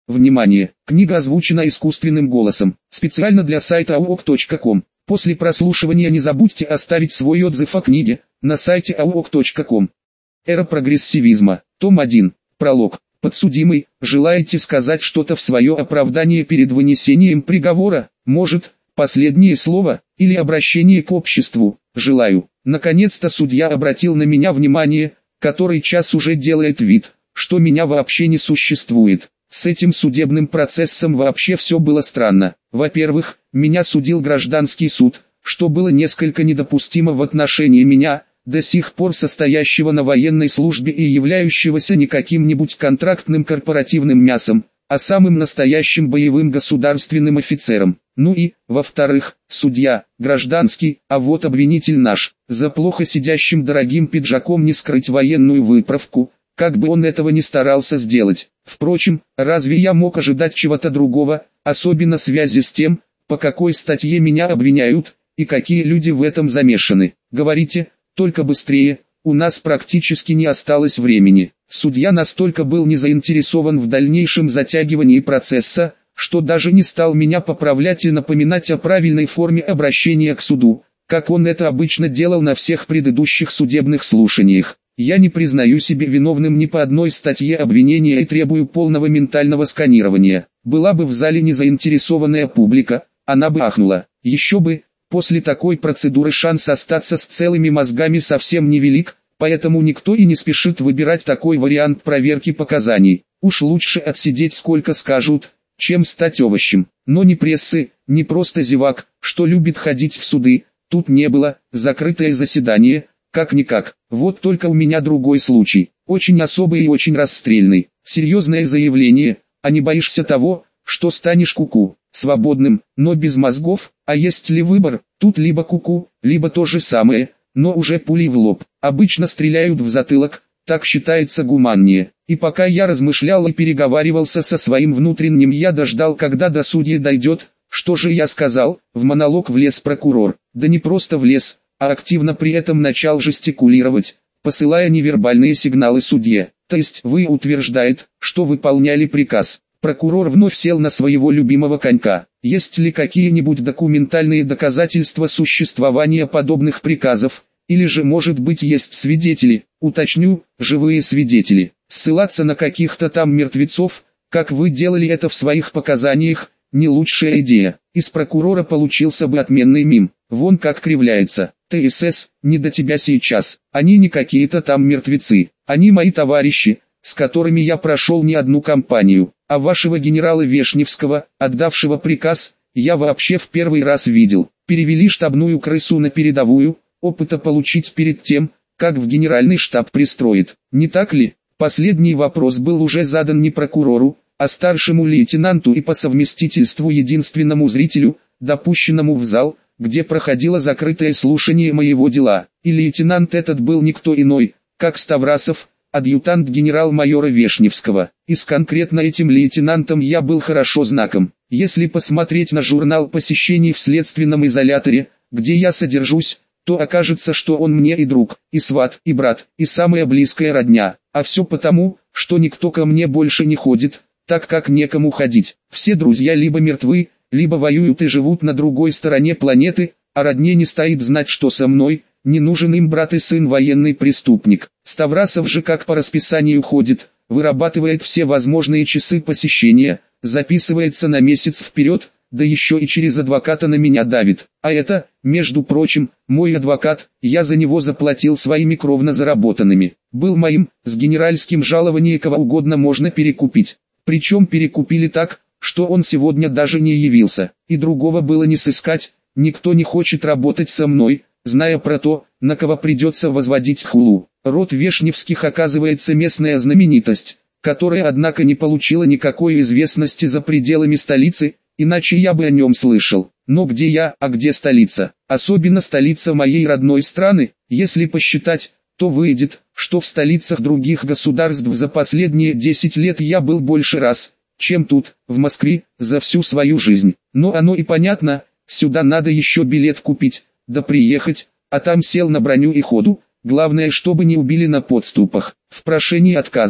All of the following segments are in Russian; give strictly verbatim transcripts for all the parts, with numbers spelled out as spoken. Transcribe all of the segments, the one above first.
Внимание! Книга озвучена искусственным голосом, специально для сайта ауок точка ком. После прослушивания не забудьте оставить свой отзыв о книге на сайте ауок точка ком. Эра прогрессивизма. Том один. Пролог. Подсудимый, желаете сказать что-то в свое оправдание перед вынесением приговора? Может, последнее слово, или обращение к обществу? Желаю. Наконец-то судья обратил на меня внимание, который час уже делает вид, что меня вообще не существует. С этим судебным процессом вообще все было странно. Во-первых, меня судил гражданский суд, что было несколько недопустимо в отношении меня, до сих пор состоящего на военной службе и являющегося не каким-нибудь контрактным корпоративным мясом, а самым настоящим боевым государственным офицером. Ну и, во-вторых, судья, гражданский, а вот обвинитель наш, за плохо сидящим дорогим пиджаком не скрыть военную выправку, как бы он этого не старался сделать. Впрочем, разве я мог ожидать чего-то другого, особенно в связи с тем, по какой статье меня обвиняют, и какие люди в этом замешаны? Говорите, только быстрее, у нас практически не осталось времени. Судья настолько был не заинтересован в дальнейшем затягивании процесса, что даже не стал меня поправлять и напоминать о правильной форме обращения к суду, как он это обычно делал на всех предыдущих судебных слушаниях. Я не признаю себя виновным ни по одной статье обвинения и требую полного ментального сканирования. Была бы в зале незаинтересованная публика, она бы ахнула. Еще бы, после такой процедуры шанс остаться с целыми мозгами совсем невелик, поэтому никто и не спешит выбирать такой вариант проверки показаний. Уж лучше отсидеть сколько скажут, чем стать овощем. Но ни прессы, ни просто зевак, что любит ходить в суды, тут не было. Закрытое заседание, как-никак. Вот только у меня другой случай, очень особый и очень расстрельный. Серьезное заявление, а не боишься того, что станешь куку, свободным, но без мозгов? А есть ли выбор? Тут либо куку, либо то же самое, но уже пулей в лоб. Обычно стреляют в затылок, так считается гуманнее. И пока я размышлял и переговаривался со своим внутренним, я дождал, когда до судьи дойдет. Что же я сказал? В монолог влез прокурор. Да не просто влез, а активно при этом начал жестикулировать, посылая невербальные сигналы судье. То есть вы утверждает, что выполняли приказ. Прокурор вновь сел на своего любимого конька. Есть ли какие-нибудь документальные доказательства существования подобных приказов? Или же, может быть, есть свидетели? Уточню, живые свидетели. Ссылаться на каких-то там мертвецов, как вы делали это в своих показаниях, не лучшая идея. Из прокурора получился бы отменный мим. Вон как кривляется. ТСС, не до тебя сейчас. Они не какие-то там мертвецы. Они мои товарищи, с которыми я прошел не одну кампанию. А вашего генерала Вешневского, отдавшего приказ, я вообще в первый раз видел. Перевели штабную крысу на передовую, опыта получить перед тем, как в генеральный штаб пристроит. Не так ли? Последний вопрос был уже задан не прокурору, а старшему лейтенанту и по совместительству единственному зрителю, допущенному в зал, где проходило закрытое слушание моего дела. И лейтенант этот был никто иной, как Ставрасов, адъютант генерал-майора Вешневского. И с конкретно этим лейтенантом я был хорошо знаком. Если посмотреть на журнал посещений в следственном изоляторе, где я содержусь, то окажется, что он мне и друг, и сват, и брат, и самая близкая родня. А все потому, что никто ко мне больше не ходит, так как некому ходить. Все друзья либо мертвы, либо воюют и живут на другой стороне планеты, а родне не стоит знать, что со мной. Не нужен им брат и сын военный преступник. Ставрасов же как по расписанию ходит, вырабатывает все возможные часы посещения, записывается на месяц вперед, да еще и через адвоката на меня давит. А это, между прочим, мой адвокат, я за него заплатил своими кровно заработанными. Был моим, с генеральским жалованием кого угодно можно перекупить. Причем перекупили так, что он сегодня даже не явился. И другого было не сыскать, никто не хочет работать со мной, зная про то, на кого придется возводить хулу. Род Вешневских оказывается местная знаменитость, которая однако не получила никакой известности за пределами столицы, иначе я бы о нем слышал. Но где я, а где столица? Особенно столица моей родной страны, если посчитать, то выйдет, что в столицах других государств за последние десять лет я был больше раз, чем тут, в Москве, за всю свою жизнь. Но оно и понятно, сюда надо еще билет купить, да приехать, а там сел на броню и ходу, главное, чтобы не убили на подступах. В прошении отказано.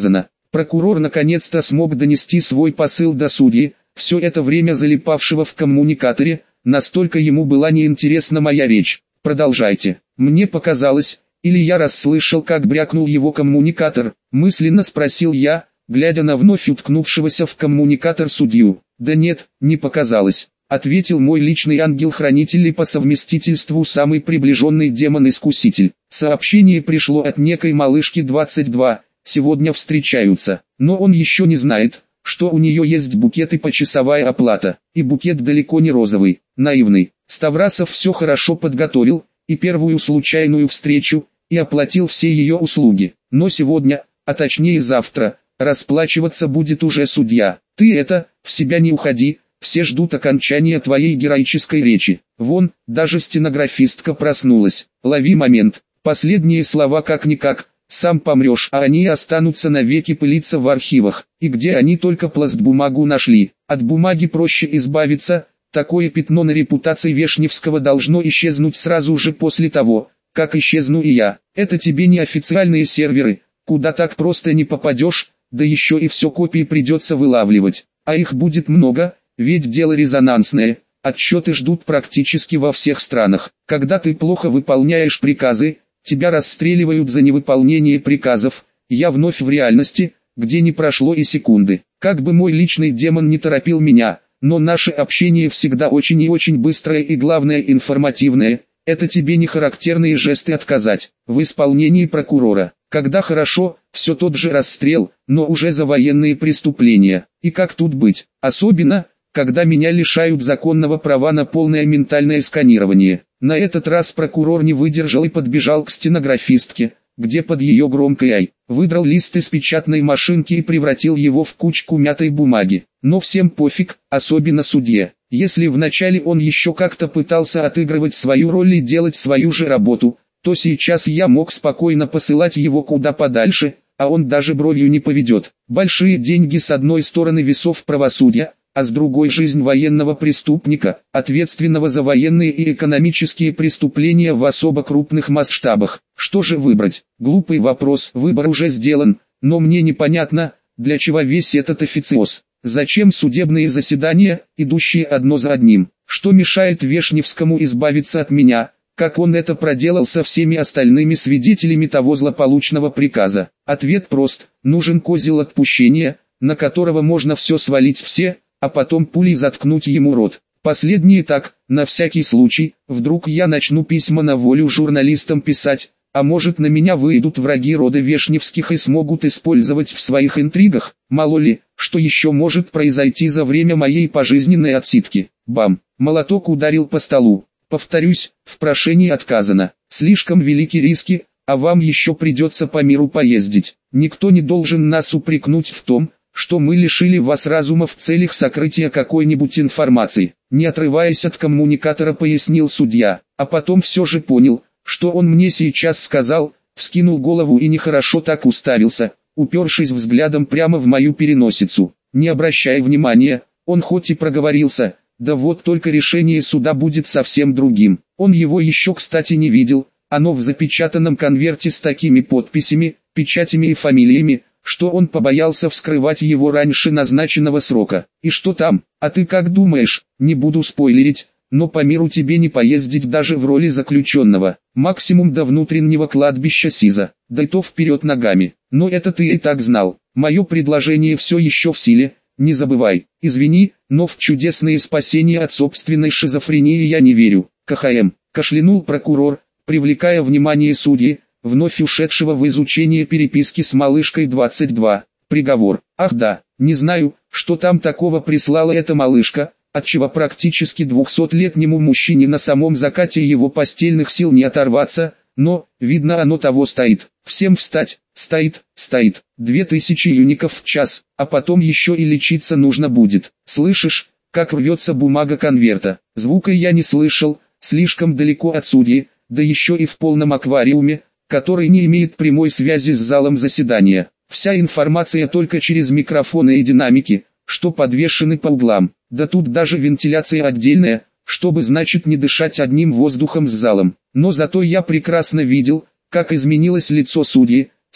Прокурор наконец-то смог донести свой посыл до судьи, все это время залипавшего в коммуникаторе, настолько ему была неинтересна моя речь. Продолжайте. Мне показалось, или я расслышал, как брякнул его коммуникатор, мысленно спросил я, глядя на вновь уткнувшегося в коммуникатор судью. Да нет, не показалось, ответил мой личный ангел-хранитель и по совместительству самый приближенный демон-искуситель. Сообщение пришло от некой малышки двадцать два, сегодня встречаются, но он еще не знает, что у нее есть букет и почасовая оплата, и букет далеко не розовый, наивный. Ставрасов все хорошо подготовил, и первую случайную встречу, и оплатил все ее услуги, но сегодня, а точнее завтра, расплачиваться будет уже судья. Ты это, в себя не уходи, все ждут окончания твоей героической речи. Вон, даже стенографистка проснулась. Лови момент. Последние слова как-никак, сам помрешь, а они останутся навеки пылиться в архивах. И где они только пластбумагу нашли. От бумаги проще избавиться, такое пятно на репутации Вешневского должно исчезнуть сразу же после того, как исчезну и я. Это тебе не официальные серверы, куда так просто не попадешь, да еще и все копии придется вылавливать. А их будет много, ведь дело резонансное, отчеты ждут практически во всех странах. Когда ты плохо выполняешь приказы, тебя расстреливают за невыполнение приказов. Я вновь в реальности, где не прошло и секунды. Как бы мой личный демон не торопил меня, но наше общение всегда очень и очень быстрое и главное информативное. Это тебе не характерные жесты отказать в исполнении прокурора. Когда хорошо, все тот же расстрел, но уже за военные преступления. И как тут быть? Особенно, когда меня лишают законного права на полное ментальное сканирование. На этот раз прокурор не выдержал и подбежал к стенографистке, где под ее громкой «ай» выдрал лист из печатной машинки и превратил его в кучку мятой бумаги. Но всем пофиг, особенно судье. Если вначале он еще как-то пытался отыгрывать свою роль и делать свою же работу, то сейчас я мог спокойно посылать его куда подальше, а он даже бровью не поведет. Большие деньги с одной стороны весов правосудия, а с другой жизнь военного преступника, ответственного за военные и экономические преступления в особо крупных масштабах. Что же выбрать? Глупый вопрос, выбор уже сделан, но мне непонятно, для чего весь этот официоз. Зачем судебные заседания, идущие одно за одним? Что мешает Вешневскому избавиться от меня, как он это проделал со всеми остальными свидетелями того злополучного приказа? Ответ прост: нужен козел отпущения, на которого можно все свалить все, а потом пулей заткнуть ему рот. Последнее так, на всякий случай, вдруг я начну письма на волю журналистам писать, а может на меня выйдут враги рода Вешневских и смогут использовать в своих интригах, мало ли, что еще может произойти за время моей пожизненной отсидки. Бам! Молоток ударил по столу. Повторюсь, в прошении отказано. Слишком велики риски, а вам еще придется по миру поездить. Никто не должен нас упрекнуть в том, что мы лишили вас разума в целях сокрытия какой-нибудь информации. Не отрываясь от коммуникатора, пояснил судья, а потом все же понял, что он мне сейчас сказал, вскинул голову и нехорошо так уставился, упершись взглядом прямо в мою переносицу. Не обращая внимания, он хоть и проговорился, да вот только решение суда будет совсем другим. Он его еще, кстати, не видел, оно в запечатанном конверте с такими подписями, печатями и фамилиями, что он побоялся вскрывать его раньше назначенного срока. И что там? А ты как думаешь? Не буду спойлерить, но по миру тебе не поездить даже в роли заключенного. Максимум до внутреннего кладбища СИЗО, да и то вперед ногами. Но это ты и так знал. Мое предложение все еще в силе, не забывай. Извини, но в чудесные спасения от собственной шизофрении я не верю. КХМ, кашлянул прокурор, привлекая внимание судьи, вновь ушедшего в изучение переписки с малышкой двадцать два. Приговор. Ах да, не знаю, что там такого прислала эта малышка, отчего практически двухсотлетнему мужчине на самом закате его постельных сил не оторваться, но, видно, оно того стоит. Всем встать, стоит, стоит. Две тысячи юников в час, а потом еще и лечиться нужно будет. Слышишь, как рвется бумага конверта? Звука я не слышал, слишком далеко от судьи, да еще и в полном аквариуме, который не имеет прямой связи с залом заседания. Вся информация только через микрофоны и динамики, что подвешены по углам. Да тут даже вентиляция отдельная, чтобы, значит, не дышать одним воздухом с залом. Но зато я прекрасно видел, как изменилось лицо судьи,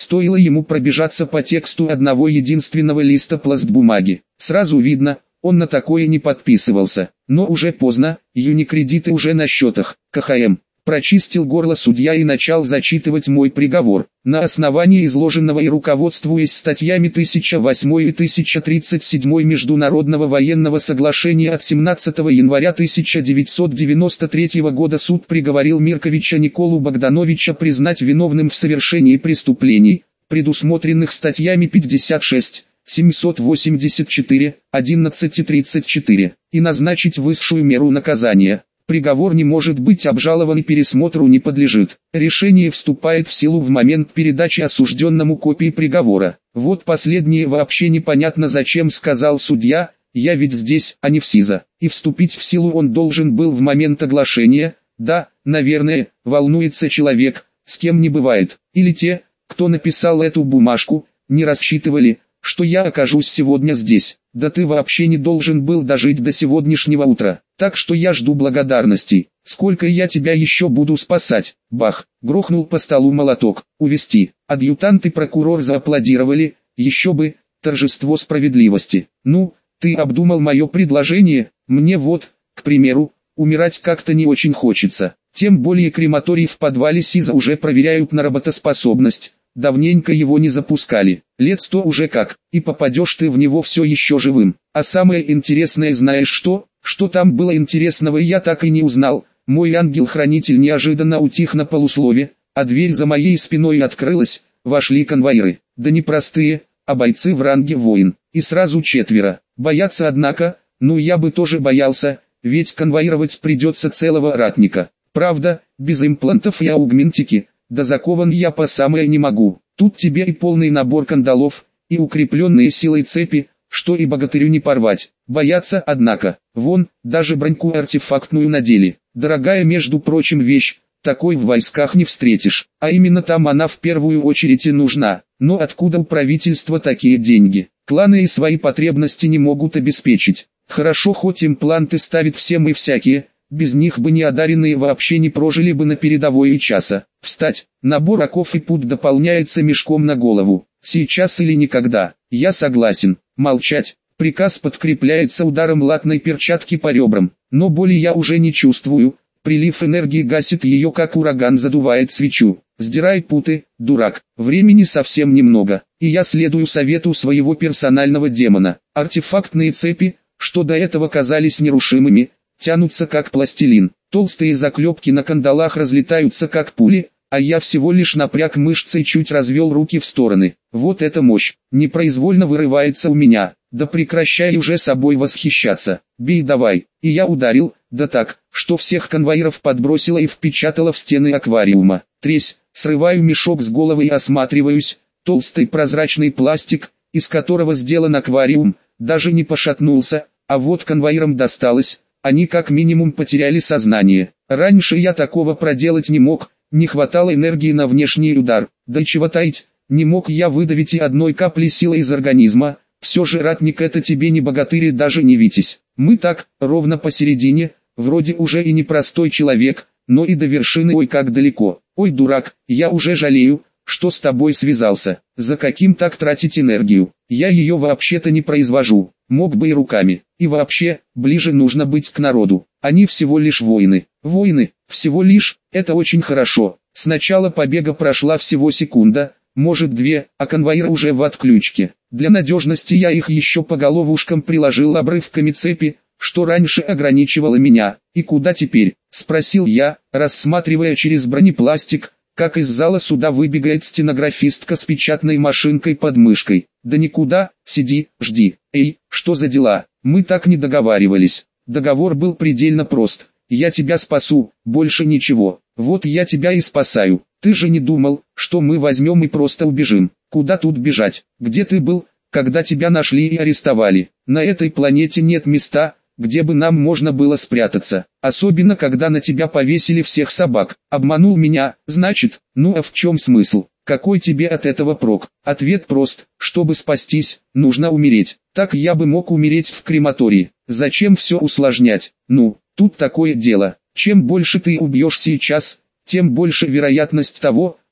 Стоило ему пробежаться по тексту одного единственного листа пластбумаги. Сразу видно, он на такое не подписывался. Но уже поздно, юникредиты уже на счетах. КХМ. Прочистил горло судья и начал зачитывать мой приговор. На основании изложенного и руководствуясь статьями тысяча восемь и тысяча тридцать семь Международного военного соглашения от семнадцатого января тысяча девятьсот девяносто третьего года суд приговорил Мирковича Николу Богдановича признать виновным в совершении преступлений, предусмотренных статьями пятьдесят шесть, семьсот восемьдесят четыре, одиннадцать и тридцать четыре, и назначить высшую меру наказания. Приговор не может быть обжалован и пересмотру не подлежит. Решение вступает в силу в момент передачи осужденному копии приговора. Вот последнее вообще непонятно зачем, сказал судья, я ведь здесь, а не в СИЗО. И вступить в силу он должен был в момент оглашения. Да, наверное, волнуется человек, с кем не бывает. Или те, кто написал эту бумажку, не рассчитывали, что я окажусь сегодня здесь. Да ты вообще не должен был дожить до сегодняшнего утра. Так что я жду благодарностей. Сколько я тебя еще буду спасать? Бах! Грохнул по столу молоток. Увести. Адъютант и прокурор зааплодировали. Еще бы, торжество справедливости. Ну, ты обдумал мое предложение? Мне вот, к примеру, умирать как-то не очень хочется. Тем более крематорий в подвале СИЗО уже проверяют на работоспособность. Давненько его не запускали, лет сто уже как, и попадешь ты в него все еще живым. А самое интересное, знаешь что? Что там было интересного, я так и не узнал. Мой ангел-хранитель неожиданно утих на полуслове, а дверь за моей спиной открылась, вошли конвоиры. Да не простые, а бойцы в ранге воин, и сразу четверо. Боятся однако, ну я бы тоже боялся, ведь конвоировать придется целого ратника. Правда, без имплантов и аугментики. Да закован я по самое не могу. Тут тебе и полный набор кандалов, и укрепленные силой цепи, что и богатырю не порвать. Боятся, однако. Вон, даже броньку артефактную надели. Дорогая, между прочим, вещь, такой в войсках не встретишь. А именно там она в первую очередь и нужна. Но откуда у правительства такие деньги? Кланы и свои потребности не могут обеспечить. Хорошо, хоть импланты ставят всем и всякие. Без них бы неодаренные вообще не прожили бы на передовой и часа. Встать, набор оков и пут дополняется мешком на голову. Сейчас или никогда. Я согласен. Молчать. Приказ подкрепляется ударом латной перчатки по ребрам. Но боли я уже не чувствую. Прилив энергии гасит ее, как ураган задувает свечу. Сдирай путы, дурак. Времени совсем немного. И я следую совету своего персонального демона. Артефактные цепи, что до этого казались нерушимыми, тянутся как пластилин. Толстые заклепки на кандалах разлетаются как пули, а я всего лишь напряг мышцы и чуть развел руки в стороны. Вот эта мощь, непроизвольно вырывается у меня. Да прекращай уже собой восхищаться. Бей давай. И я ударил, да так, что всех конвоиров подбросило и впечатало в стены аквариума. Тресь, срываю мешок с головы и осматриваюсь. Толстый прозрачный пластик, из которого сделан аквариум, даже не пошатнулся, а вот конвоирам досталось. Они как минимум потеряли сознание. Раньше я такого проделать не мог, не хватало энергии на внешний удар. Да и чего таить, не мог я выдавить и одной капли силы из организма. Все же ратник, это тебе не богатырь и даже не витязь. Мы так, ровно посередине, вроде уже и не простой человек, но и до вершины ой как далеко. Ой, дурак, я уже жалею, что с тобой связался. За каким так тратить энергию? Я ее вообще-то не произвожу. Мог бы и руками. И вообще, ближе нужно быть к народу. Они всего лишь воины. Воины, всего лишь, это очень хорошо. С начала побега прошла всего секунда, может две, а конвоиры уже в отключке. Для надежности я их еще по головушкам приложил обрывками цепи, что раньше ограничивало меня. И куда теперь? Спросил я, рассматривая через бронепластик, как из зала суда выбегает стенографистка с печатной машинкой под мышкой. Да никуда, сиди, жди. Эй, что за дела? Мы так не договаривались. Договор был предельно прост. Я тебя спасу, больше ничего. Вот я тебя и спасаю. Ты же не думал, что мы возьмем и просто убежим. Куда тут бежать? Где ты был, когда тебя нашли и арестовали? На этой планете нет места, где бы нам можно было спрятаться. Особенно когда на тебя повесили всех собак. Обманул меня, значит, ну а в чем смысл? Какой тебе от этого прок? Ответ прост: чтобы спастись, нужно умереть. Так я бы мог умереть в крематории. Зачем все усложнять? Ну, тут такое дело. Чем больше ты убьешь сейчас, тем больше вероятность того,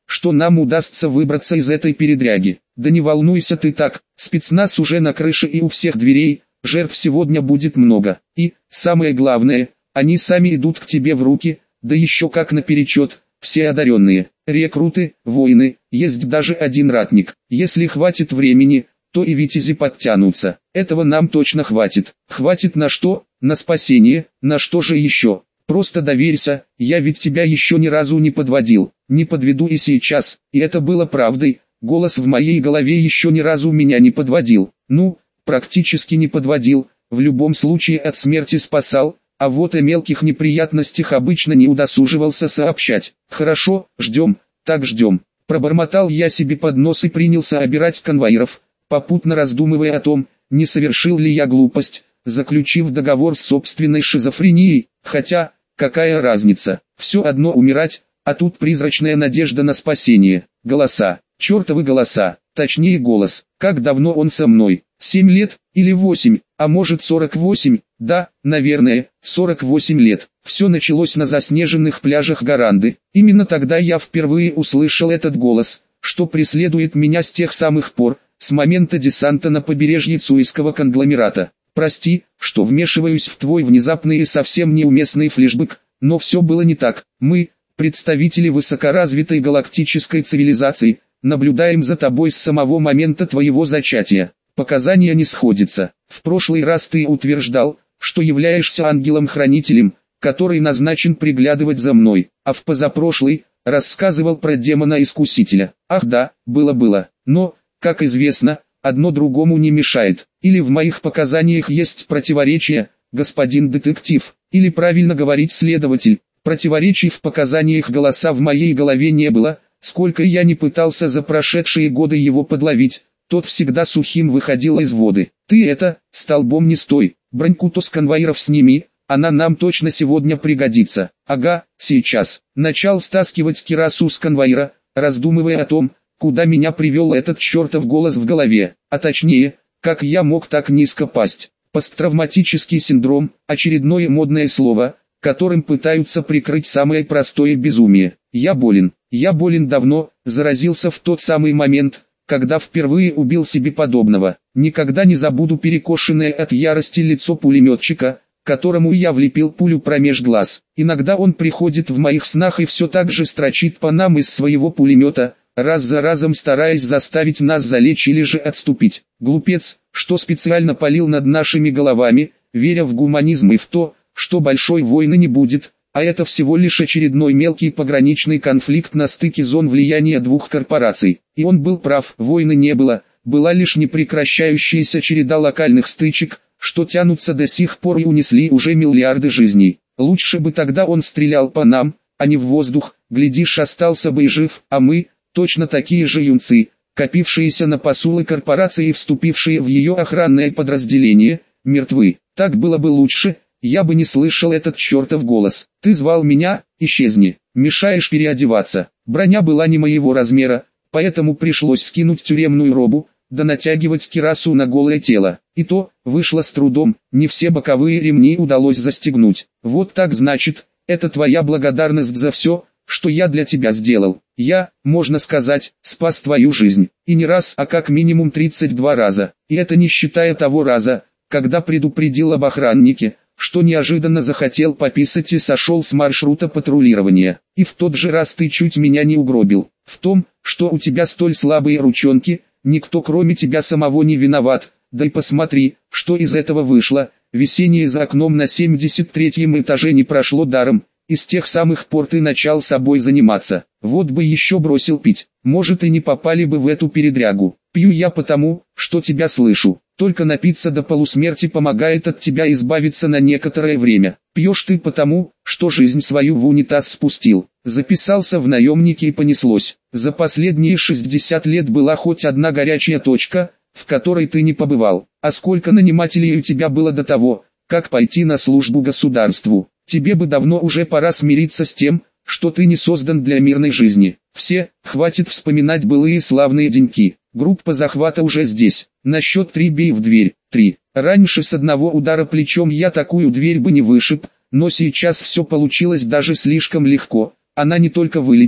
что нам удастся выбраться из этой передряги. Да не волнуйся ты так, спецназ уже на крыше и у всех дверей, жертв сегодня будет много. И, самое главное, они сами идут к тебе в руки, да еще как наперечет, все одаренные, рекруты, воины, есть даже один ратник. Если хватит времени, то и витязи подтянутся. Этого нам точно хватит. Хватит на что? На спасение, на что же еще? Просто доверься, я ведь тебя еще ни разу не подводил, не подведу и сейчас, и это было правдой, голос в моей голове еще ни разу меня не подводил, ну, практически не подводил, в любом случае от смерти спасал, а вот о мелких неприятностях обычно не удосуживался сообщать. Хорошо, ждем, так ждем. Пробормотал я себе под нос и принялся обирать конвоиров, попутно раздумывая о том, не совершил ли я глупость, заключив договор с собственной шизофренией, хотя... Какая разница, все одно умирать, а тут призрачная надежда на спасение. Голоса, чертовы голоса, точнее голос, как давно он со мной, семь лет, или восемь, а может сорок восемь, да, наверное, сорок восемь лет. Все началось на заснеженных пляжах Гаранды, именно тогда я впервые услышал этот голос, что преследует меня с тех самых пор, с момента десанта на побережье Цуйского конгломерата. Прости, что вмешиваюсь в твой внезапный и совсем неуместный флешбэк, но все было не так. Мы, представители высокоразвитой галактической цивилизации, наблюдаем за тобой с самого момента твоего зачатия. Показания не сходятся. В прошлый раз ты утверждал, что являешься ангелом-хранителем, который назначен приглядывать за мной, а в позапрошлый рассказывал про демона-искусителя. Ах да, было-было, но, как известно, одно другому не мешает. Или в моих показаниях есть противоречие, господин детектив, или правильно говорить следователь. Противоречий в показаниях голоса в моей голове не было, сколько я не пытался за прошедшие годы его подловить, тот всегда сухим выходил из воды. Ты это, столбом не стой, броньку-то с конвоиров сними, она нам точно сегодня пригодится. Ага, сейчас. Начал стаскивать кирасу с конвоира, раздумывая о том, куда меня привел этот чертов голос в голове, а точнее, как я мог так низко пасть. Посттравматический синдром, очередное модное слово, которым пытаются прикрыть самое простое безумие. Я болен, я болен давно, заразился в тот самый момент, когда впервые убил себе подобного. Никогда не забуду перекошенное от ярости лицо пулеметчика, которому я влепил пулю промеж глаз. Иногда он приходит в моих снах и все так же строчит по нам из своего пулемета, раз за разом стараясь заставить нас залечь или же отступить. Глупец, что специально палил над нашими головами, веря в гуманизм и в то, что большой войны не будет, а это всего лишь очередной мелкий пограничный конфликт на стыке зон влияния двух корпораций. И он был прав, войны не было, была лишь непрекращающаяся череда локальных стычек, что тянутся до сих пор и унесли уже миллиарды жизней. Лучше бы тогда он стрелял по нам, а не в воздух, глядишь, остался бы и жив, а мы... Точно такие же юнцы, копившиеся на посулы корпорации и вступившие в ее охранное подразделение, мертвы. Так было бы лучше, я бы не слышал этот чертов голос. Ты звал меня, исчезни, мешаешь переодеваться. Броня была не моего размера, поэтому пришлось скинуть тюремную робу, да натягивать кирасу на голое тело. И то, вышло с трудом, не все боковые ремни удалось застегнуть. Вот так значит, это твоя благодарность за все, что я для тебя сделал. Я, можно сказать, спас твою жизнь. И не раз, а как минимум тридцать два раза. И это не считая того раза, когда предупредил об охраннике, что неожиданно захотел пописать и сошел с маршрута патрулирования. И в тот же раз ты чуть меня не угробил. В том, что у тебя столь слабые ручонки, никто кроме тебя самого не виноват. Да и посмотри, что из этого вышло. Весеннее за окном на семьдесят третьем этаже не прошло даром. И с тех самых пор ты начал собой заниматься. Вот бы еще бросил пить, может и не попали бы в эту передрягу. Пью я потому, что тебя слышу. Только напиться до полусмерти помогает от тебя избавиться на некоторое время. Пьешь ты потому, что жизнь свою в унитаз спустил. Записался в наемники и понеслось. За последние шестьдесят лет была хоть одна горячая точка, в которой ты не побывал. А сколько нанимателей у тебя было до того, как пойти на службу государству? Тебе бы давно уже пора смириться с тем, что ты не создан для мирной жизни. Все, хватит вспоминать былые славные деньки. Группа захвата уже здесь. На счет три бей в дверь. Три. Раньше с одного удара плечом я такую дверь бы не вышиб, но сейчас все получилось даже слишком легко. Она не только вылетела,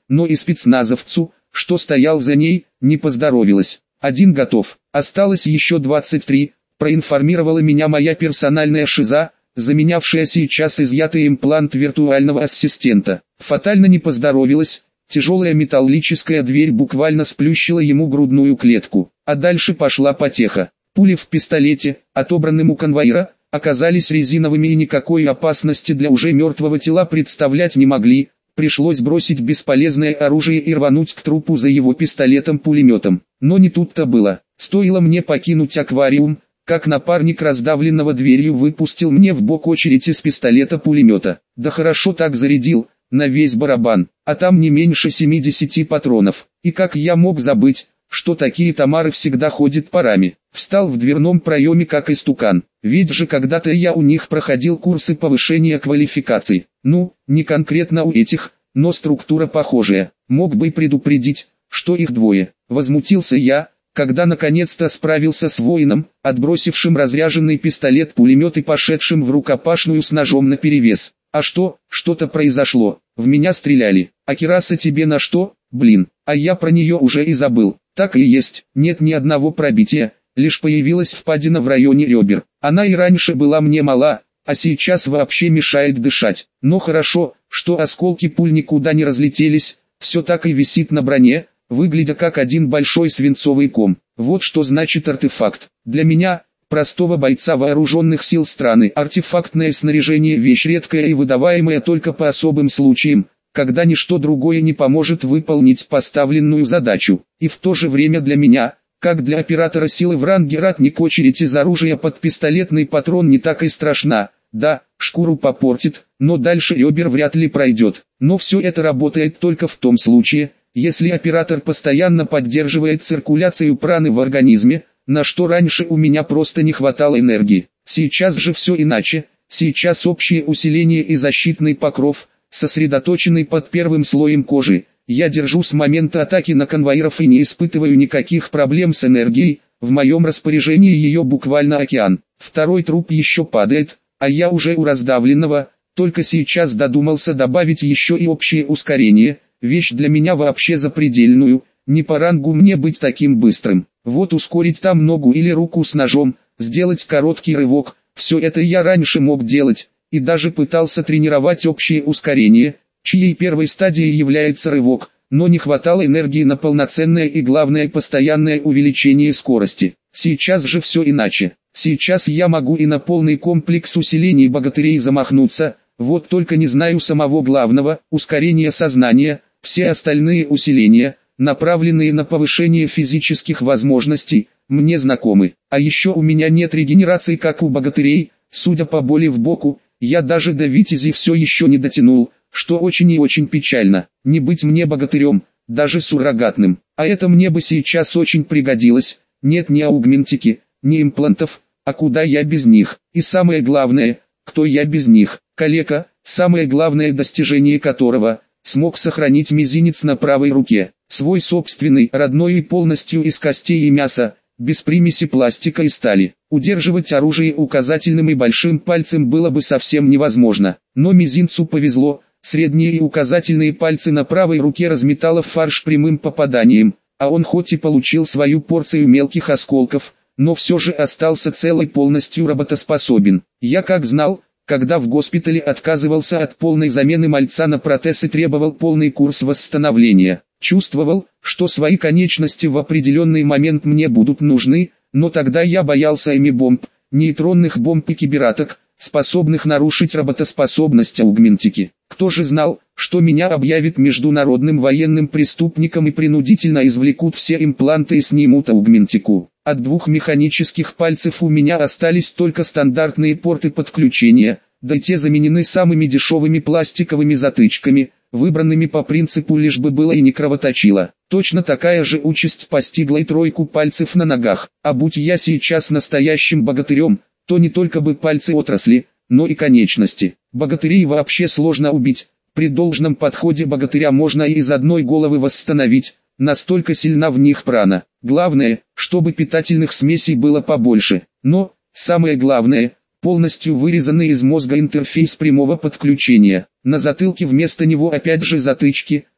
но и спецназовцу, что стоял за ней, не поздоровилось. Один готов, осталось еще двадцать три, проинформировала меня моя персональная шиза, заменявшая сейчас изъятый имплант виртуального ассистента. Фатально не поздоровилась, тяжелая металлическая дверь буквально сплющила ему грудную клетку, а дальше пошла потеха. Пули в пистолете, отобранным у конвоира, оказались резиновыми и никакой опасности для уже мертвого тела представлять не могли. Пришлось бросить бесполезное оружие и рвануть к трупу за его пистолетом-пулеметом. Но не тут-то было. Стоило мне покинуть аквариум, как напарник раздавленного дверью выпустил мне в бок очередь из пистолета-пулемета. Да хорошо так зарядил, на весь барабан, а там не меньше семидесяти патронов. И как я мог забыть, что такие Тамары всегда ходят парами. Встал в дверном проеме как истукан, ведь же когда-то я у них проходил курсы повышения квалификации. Ну, не конкретно у этих, но структура похожая. Мог бы предупредить, что их двое. Возмутился я, когда наконец-то справился с воином, отбросившим разряженный пистолет-пулемет и пошедшим в рукопашную с ножом наперевес. А что, что-то произошло, в меня стреляли. А кираса тебе на что, блин, а я про нее уже и забыл. Так и есть, нет ни одного пробития, лишь появилась впадина в районе ребер. Она и раньше была мне мала, а сейчас вообще мешает дышать. Но хорошо, что осколки пуль никуда не разлетелись, все так и висит на броне, выглядя как один большой свинцовый ком. Вот что значит артефакт. Для меня, простого бойца вооруженных сил страны, артефактное снаряжение вещь редкая и выдаваемая только по особым случаям, когда ничто другое не поможет выполнить поставленную задачу. И в то же время для меня, как для оператора силы в ранге ратник, очередь из оружия под пистолетный патрон не так и страшна. Да, шкуру попортит, но дальше ребер вряд ли пройдет. Но все это работает только в том случае, если оператор постоянно поддерживает циркуляцию праны в организме, на что раньше у меня просто не хватало энергии. Сейчас же все иначе, сейчас общее усиление и защитный покров, сосредоточенный под первым слоем кожи. Я держу с момента атаки на конвоиров и не испытываю никаких проблем с энергией, в моем распоряжении ее буквально океан. Второй труп еще падает, а я уже у раздавленного, только сейчас додумался добавить еще и общее ускорение, вещь для меня вообще запредельную, не по рангу мне быть таким быстрым. Вот ускорить там ногу или руку с ножом, сделать короткий рывок, все это я раньше мог делать, и даже пытался тренировать общее ускорение, чьей первой стадией является рывок, но не хватало энергии на полноценное и главное постоянное увеличение скорости. Сейчас же все иначе. Сейчас я могу и на полный комплекс усилений богатырей замахнуться, вот только не знаю самого главного, ускорения сознания. Все остальные усиления, направленные на повышение физических возможностей, мне знакомы. А еще у меня нет регенерации как у богатырей, судя по боли в боку, я даже до витязи все еще не дотянул, что очень и очень печально. Не быть мне богатырем, даже суррогатным, а это мне бы сейчас очень пригодилось. Нет ни аугментики, ни имплантов, а куда я без них? И самое главное, кто я без них? Калека, самое главное достижение которого – смог сохранить мизинец на правой руке, свой собственный, родной и полностью из костей и мяса, без примеси пластика и стали. Удерживать оружие указательным и большим пальцем было бы совсем невозможно, но мизинцу повезло, средние и указательные пальцы на правой руке разметало в фарш прямым попаданием, а он хоть и получил свою порцию мелких осколков, но все же остался цел и полностью работоспособен. Я как знал, когда в госпитале отказывался от полной замены мальца на протез и требовал полный курс восстановления. Чувствовал, что свои конечности в определенный момент мне будут нужны, но тогда я боялся эми-бомб, нейтронных бомб и кибератак, способных нарушить работоспособность аугментики. Кто же знал, что меня объявят международным военным преступником и принудительно извлекут все импланты и снимут аугментику. От двух механических пальцев у меня остались только стандартные порты подключения, да и те заменены самыми дешевыми пластиковыми затычками, выбранными по принципу лишь бы было и не кровоточило. Точно такая же участь постигла и тройку пальцев на ногах, а будь я сейчас настоящим богатырем, то не только бы пальцы отросли, но и конечности. Богатырей вообще сложно убить, при должном подходе богатыря можно и из одной головы восстановить, настолько сильна в них прана. Главное, чтобы питательных смесей было побольше, но, самое главное, полностью вырезанный из мозга интерфейс прямого подключения. На затылке вместо него опять же затычки,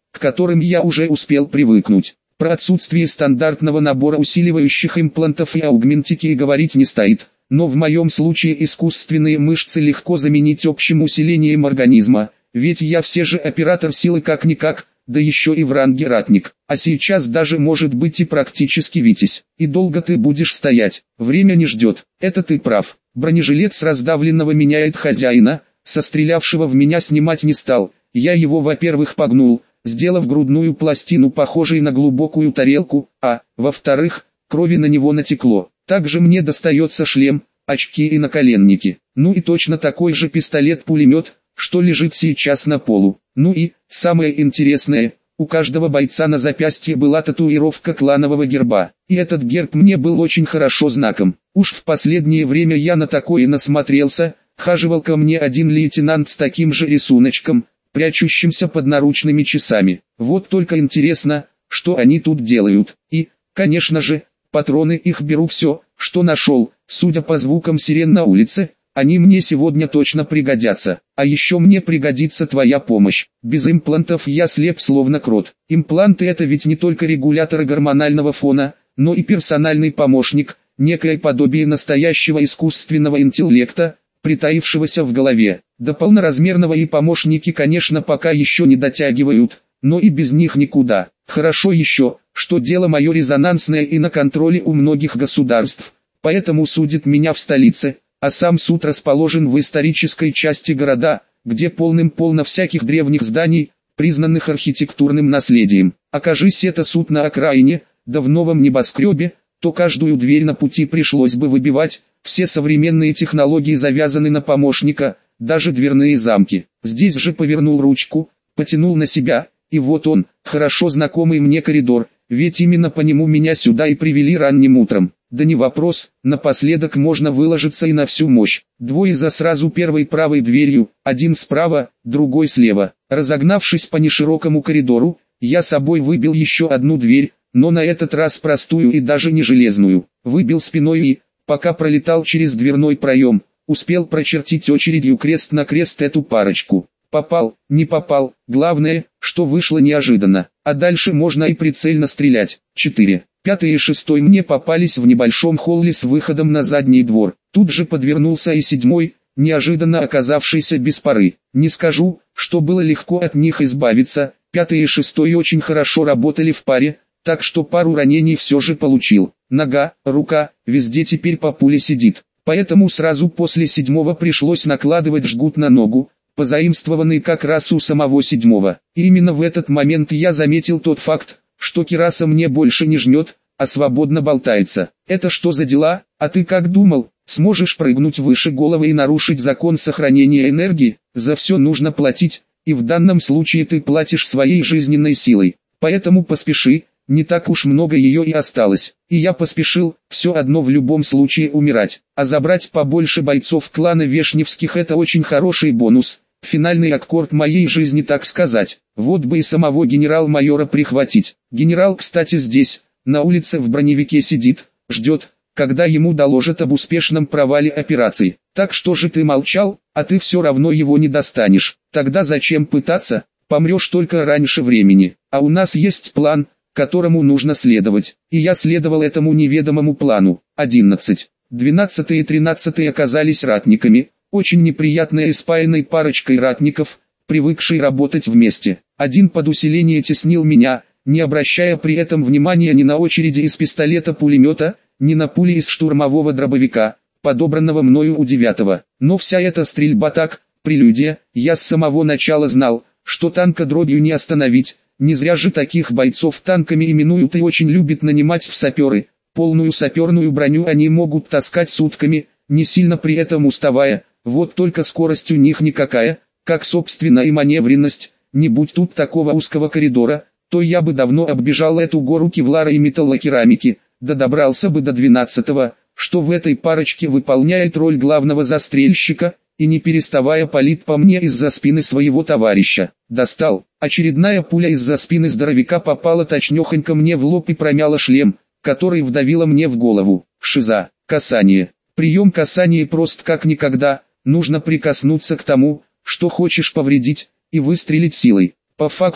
к которым я уже успел привыкнуть. Про отсутствие стандартного набора усиливающих имплантов и аугментики и говорить не стоит, но в моем случае искусственные мышцы легко заменить общим усилением организма, ведь я все же оператор силы как-никак, да еще и в ранге ратник, а сейчас даже может быть и практически витязь. И долго ты будешь стоять, время не ждет, это ты прав. Бронежилет с раздавленного меняет хозяина, со стрелявшего в меня снимать не стал, я его во-первых погнул, сделав грудную пластину похожей на глубокую тарелку, а, во-вторых, крови на него натекло. Также мне достается шлем, очки и наколенники. Ну и точно такой же пистолет-пулемет, что лежит сейчас на полу. Ну и, самое интересное, у каждого бойца на запястье была татуировка кланового герба. И этот герб мне был очень хорошо знаком. Уж в последнее время я на такое насмотрелся, хаживал ко мне один лейтенант с таким же рисуночком, прячущимся под наручными часами. Вот только интересно, что они тут делают. И, конечно же, патроны их беру все, что нашел. Судя по звукам сирен на улице, они мне сегодня точно пригодятся. А еще мне пригодится твоя помощь. Без имплантов я слеп словно крот. Импланты — это ведь не только регуляторы гормонального фона, но и персональный помощник, некое подобие настоящего искусственного интеллекта, притаившегося в голове. До полноразмерного и помощники, конечно, пока еще не дотягивают, но и без них никуда. Хорошо еще, что дело мое резонансное и на контроле у многих государств, поэтому судят меня в столице, а сам суд расположен в исторической части города, где полным-полно всяких древних зданий, признанных архитектурным наследием. Окажись это суд на окраине, да в новом небоскребе, то каждую дверь на пути пришлось бы выбивать, все современные технологии завязаны на помощника, даже дверные замки. Здесь же повернул ручку, потянул на себя, и вот он, хорошо знакомый мне коридор, ведь именно по нему меня сюда и привели ранним утром. Да не вопрос, напоследок можно выложиться и на всю мощь. Двое за сразу первой правой дверью, один справа, другой слева. Разогнавшись по неширокому коридору, я собой выбил еще одну дверь, но на этот раз простую и даже не железную. Выбил спиной и, пока пролетал через дверной проем, успел прочертить очередью крест на крест эту парочку. Попал, не попал, главное, что вышло неожиданно, а дальше можно и прицельно стрелять. четыре. Пятый и шестой мне попались в небольшом холле с выходом на задний двор. Тут же подвернулся и седьмой, неожиданно оказавшийся без пары. Не скажу, что было легко от них избавиться, пятый и шестой очень хорошо работали в паре, так что пару ранений все же получил. Нога, рука, везде теперь по пуле сидит. Поэтому сразу после седьмого пришлось накладывать жгут на ногу, позаимствованный как раз у самого седьмого. И именно в этот момент я заметил тот факт, что кираса мне больше не жмет, а свободно болтается. Это что за дела? А ты как думал, сможешь прыгнуть выше головы и нарушить закон сохранения энергии? За все нужно платить, и в данном случае ты платишь своей жизненной силой. Поэтому поспеши, не так уж много ее и осталось. И я поспешил, все одно в любом случае умирать. А забрать побольше бойцов клана Вешневских — это очень хороший бонус. Финальный аккорд моей жизни, так сказать. Вот бы и самого генерал-майора прихватить. Генерал, кстати, здесь, на улице в броневике сидит, ждет, когда ему доложат об успешном провале операции. Так что же ты молчал, а ты все равно его не достанешь. Тогда зачем пытаться, помрешь только раньше времени. А у нас есть план, которому нужно следовать. И я следовал этому неведомому плану. одиннадцать. двенадцатый и тринадцатый оказались ратниками. Очень неприятной и спаянной парочкой ратников, привыкшей работать вместе. Один под усиление теснил меня, не обращая при этом внимания ни на очереди из пистолета-пулемета, ни на пули из штурмового дробовика, подобранного мною у девятого. Но вся эта стрельба так, прелюдия, я с самого начала знал, что танка дробью не остановить, не зря же таких бойцов танками именуют и очень любят нанимать в саперы. Полную саперную броню они могут таскать сутками, не сильно при этом уставая. Вот только скорость у них никакая, как собственно и маневренность. Не будь тут такого узкого коридора, то я бы давно оббежал эту гору кевлара и металлокерамики, да добрался бы до двенадцатого, что в этой парочке выполняет роль главного застрельщика, и не переставая палит по мне из-за спины своего товарища. Достал. Очередная пуля из-за спины здоровяка попала точнёхонько мне в лоб и промяла шлем, который вдавило мне в голову. Шиза. Касание. Прием касания прост как никогда. Нужно прикоснуться к тому, что хочешь повредить, и выстрелить силой. По факту,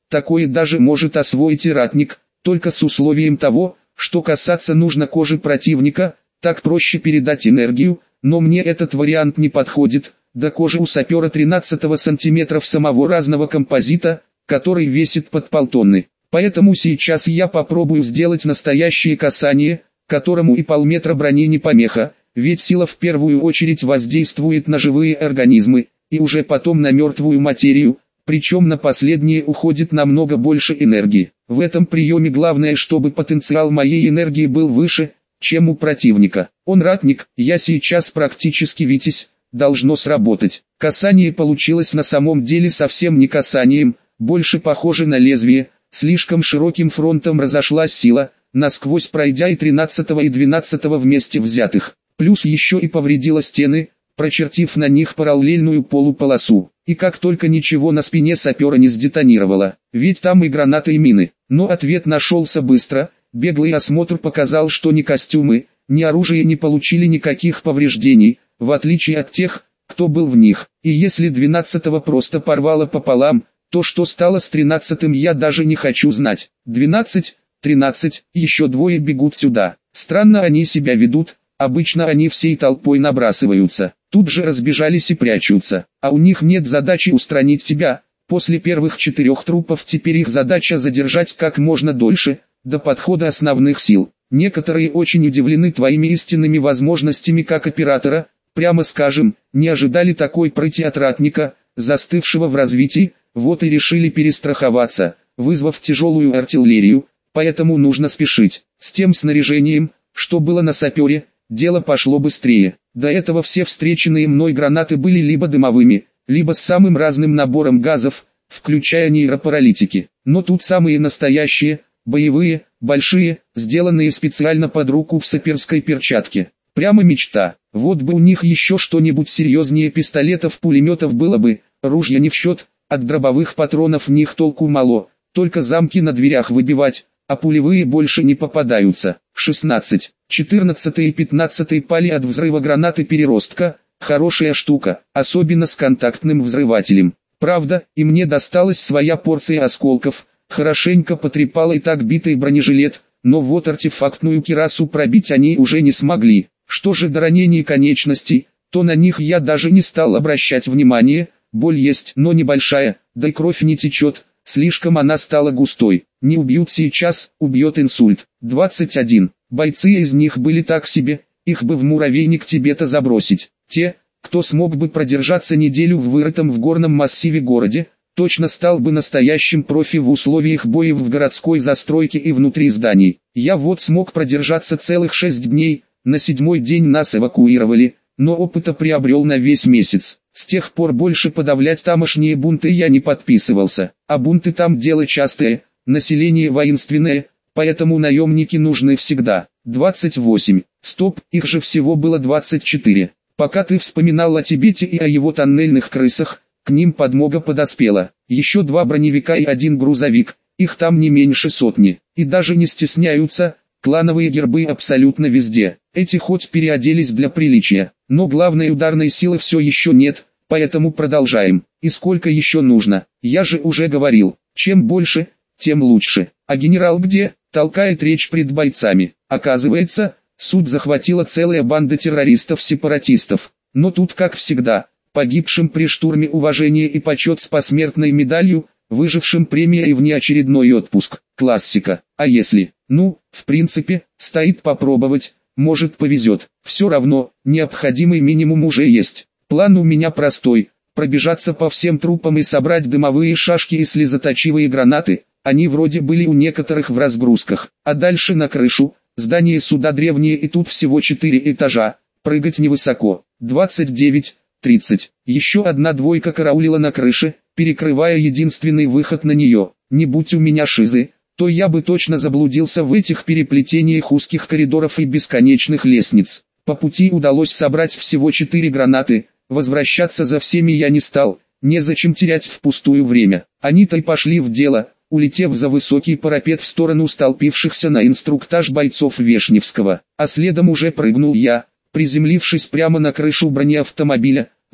такое даже может освоить и ратник, только с условием того, что касаться нужно кожи противника, так проще передать энергию, но мне этот вариант не подходит, да кожа у сапера тринадцатого сантиметров самого разного композита, который весит под полтонны. Поэтому сейчас я попробую сделать настоящее касание, которому и полметра брони не помеха, ведь сила в первую очередь воздействует на живые организмы, и уже потом на мертвую материю, причем на последнее уходит намного больше энергии. В этом приеме главное, чтобы потенциал моей энергии был выше, чем у противника. Он ратник, я сейчас практически витязь, должно сработать. Касание получилось на самом деле совсем не касанием, больше похоже на лезвие, слишком широким фронтом разошлась сила, насквозь пройдя и тринадцатого и двенадцатого вместе взятых. Плюс еще и повредила стены, прочертив на них параллельную полуполосу. И как только ничего на спине сапера не сдетонировало, ведь там и гранаты и мины. Но ответ нашелся быстро, беглый осмотр показал, что ни костюмы, ни оружие не получили никаких повреждений, в отличие от тех, кто был в них. И если двенадцатого просто порвало пополам, то что стало с тринадцатым, я даже не хочу знать. двенадцать, тринадцать, еще двое бегут сюда. Странно они себя ведут. Обычно они всей толпой набрасываются, тут же разбежались и прячутся, а у них нет задачи устранить тебя. После первых четырех трупов теперь их задача задержать как можно дольше, до подхода основных сил. Некоторые очень удивлены твоими истинными возможностями как оператора, прямо скажем, не ожидали такой прыти от ратника, застывшего в развитии, вот и решили перестраховаться, вызвав тяжелую артиллерию, поэтому нужно спешить. С тем снаряжением, что было на сапере, дело пошло быстрее. До этого все встреченные мной гранаты были либо дымовыми, либо с самым разным набором газов, включая нейропаралитики. Но тут самые настоящие, боевые, большие, сделанные специально под руку в саперской перчатке. Прямо мечта. Вот бы у них еще что-нибудь серьезнее пистолетов, пулеметов было бы, ружья не в счет, от дробовых патронов в них толку мало, только замки на дверях выбивать, а пулевые больше не попадаются. шестнадцать, четырнадцать и пятнадцать пали от взрыва гранаты переростка, хорошая штука, особенно с контактным взрывателем. Правда, и мне досталась своя порция осколков, хорошенько потрепал и так битый бронежилет, но вот артефактную кирасу пробить они уже не смогли. Что же до ранений конечностей, то на них я даже не стал обращать внимания, боль есть, но небольшая, да и кровь не течет. Слишком она стала густой. Не убьют сейчас, убьет инсульт. двадцать один. Бойцы из них были так себе, их бы в муравейник Тибета забросить. Те, кто смог бы продержаться неделю в вырытом в горном массиве городе, точно стал бы настоящим профи в условиях боев в городской застройке и внутри зданий. Я вот смог продержаться целых шесть дней, на седьмой день нас эвакуировали, но опыта приобрел на весь месяц. С тех пор больше подавлять тамошние бунты я не подписывался, а бунты там дело частое, население воинственное, поэтому наемники нужны всегда. двадцать восемь. Стоп, их же всего было двадцать четыре. Пока ты вспоминал о Тибете и о его тоннельных крысах, к ним подмога подоспела. Еще два броневика и один грузовик, их там не меньше сотни. И даже не стесняются, клановые гербы абсолютно везде. Эти хоть переоделись для приличия, но главной ударной силы все еще нет, поэтому продолжаем. И сколько еще нужно? Я же уже говорил, чем больше, тем лучше. А генерал где? Толкает речь пред бойцами. Оказывается, суд захватила целая банда террористов-сепаратистов. Но тут как всегда, погибшим при штурме уважение и почет с посмертной медалью, выжившим премия и внеочередной отпуск. Классика. А если? Ну, в принципе, стоит попробовать, может повезет. Все равно, необходимый минимум уже есть. План у меня простой, пробежаться по всем трупам и собрать дымовые шашки и слезоточивые гранаты, они вроде были у некоторых в разгрузках. А дальше на крышу, здание суда древнее и тут всего четыре этажа, прыгать невысоко. двадцать девять, тридцать. Еще одна двойка караулила на крыше, перекрывая единственный выход на нее. Не будь у меня шизы, то я бы точно заблудился в этих переплетениях узких коридоров и бесконечных лестниц. По пути удалось собрать всего четыре гранаты, возвращаться за всеми я не стал, незачем терять впустую время. Они-то и пошли в дело, улетев за высокий парапет в сторону столпившихся на инструктаж бойцов Вешневского. А следом уже прыгнул я, приземлившись прямо на крышу бронеавтомобиля,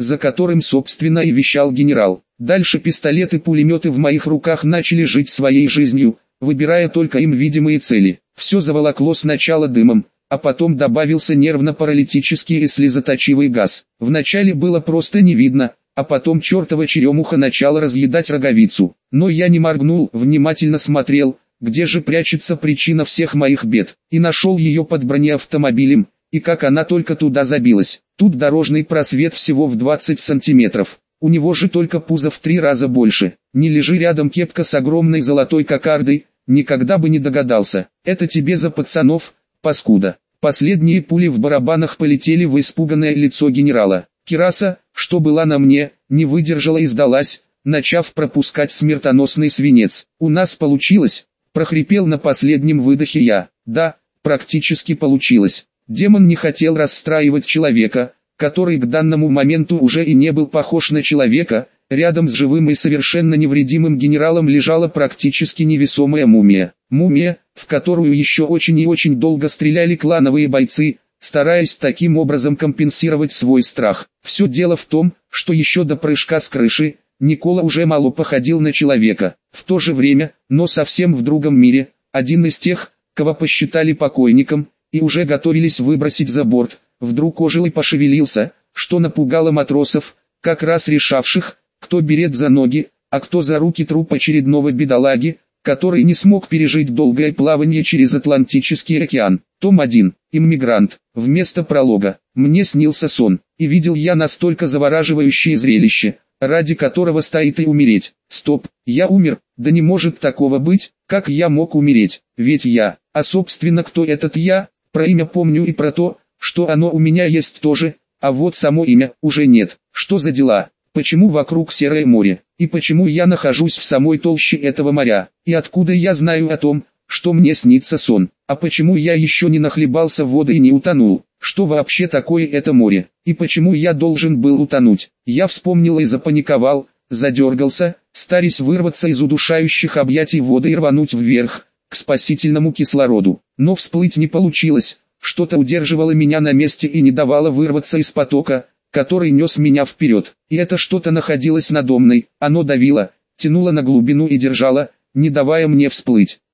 за которым собственно и вещал генерал. Дальше пистолеты-пулеметы в моих руках начали жить своей жизнью, выбирая только им видимые цели. Все заволокло сначала дымом, а потом добавился нервно-паралитический и слезоточивый газ. Вначале было просто не видно, а потом чертова черемуха начала разъедать роговицу. Но я не моргнул, внимательно смотрел, где же прячется причина всех моих бед, и нашел ее под бронеавтомобилем, и как она только туда забилась. Тут дорожный просвет всего в двадцать сантиметров. У него же только пузо в три раза больше. Не лежи рядом кепка с огромной золотой кокардой, никогда бы не догадался. Это тебе за пацанов, паскуда. Последние пули в барабанах полетели в испуганное лицо генерала. Кираса, что была на мне, не выдержала и сдалась, начав пропускать смертоносный свинец. «У нас получилось», — прохрипел на последнем выдохе я. «Да, практически получилось». Демон не хотел расстраивать человека, который к данному моменту уже и не был похож на человека. Рядом с живым и совершенно невредимым генералом лежала практически невесомая мумия. Мумия, в которую еще очень и очень долго стреляли клановые бойцы, стараясь таким образом компенсировать свой страх. Все дело в том, что еще до прыжка с крыши, Никола уже мало походил на человека. В то же время, но совсем в другом мире, один из тех, кого посчитали покойником, и уже готовились выбросить за борт, вдруг ожил и пошевелился, что напугало матросов, как раз решавших, кто берет за ноги, а кто за руки труп очередного бедолаги, который не смог пережить долгое плавание через Атлантический океан. Том один. Иммигрант. Вместо пролога. Мне снился сон, и видел я настолько завораживающее зрелище, ради которого стоит и умереть. Стоп, я умер, да не может такого быть, как я мог умереть, ведь я, а собственно кто этот я, про имя помню и про то, что оно у меня есть тоже, а вот само имя уже нет. Что за дела? Почему вокруг серое море? И почему я нахожусь в самой толще этого моря? И откуда я знаю о том, что мне снится сон? А почему я еще не нахлебался воды и не утонул? Что вообще такое это море? И почему я должен был утонуть? Я вспомнил и запаниковал, задергался, старясь вырваться из удушающих объятий воды и рвануть вверх, к спасительному кислороду. Но всплыть не получилось, что-то удерживало меня на месте и не давало вырваться из потока, который нес меня вперед. И это что-то находилось надо мной, оно давило, тянуло на глубину и держало, не давая мне всплыть.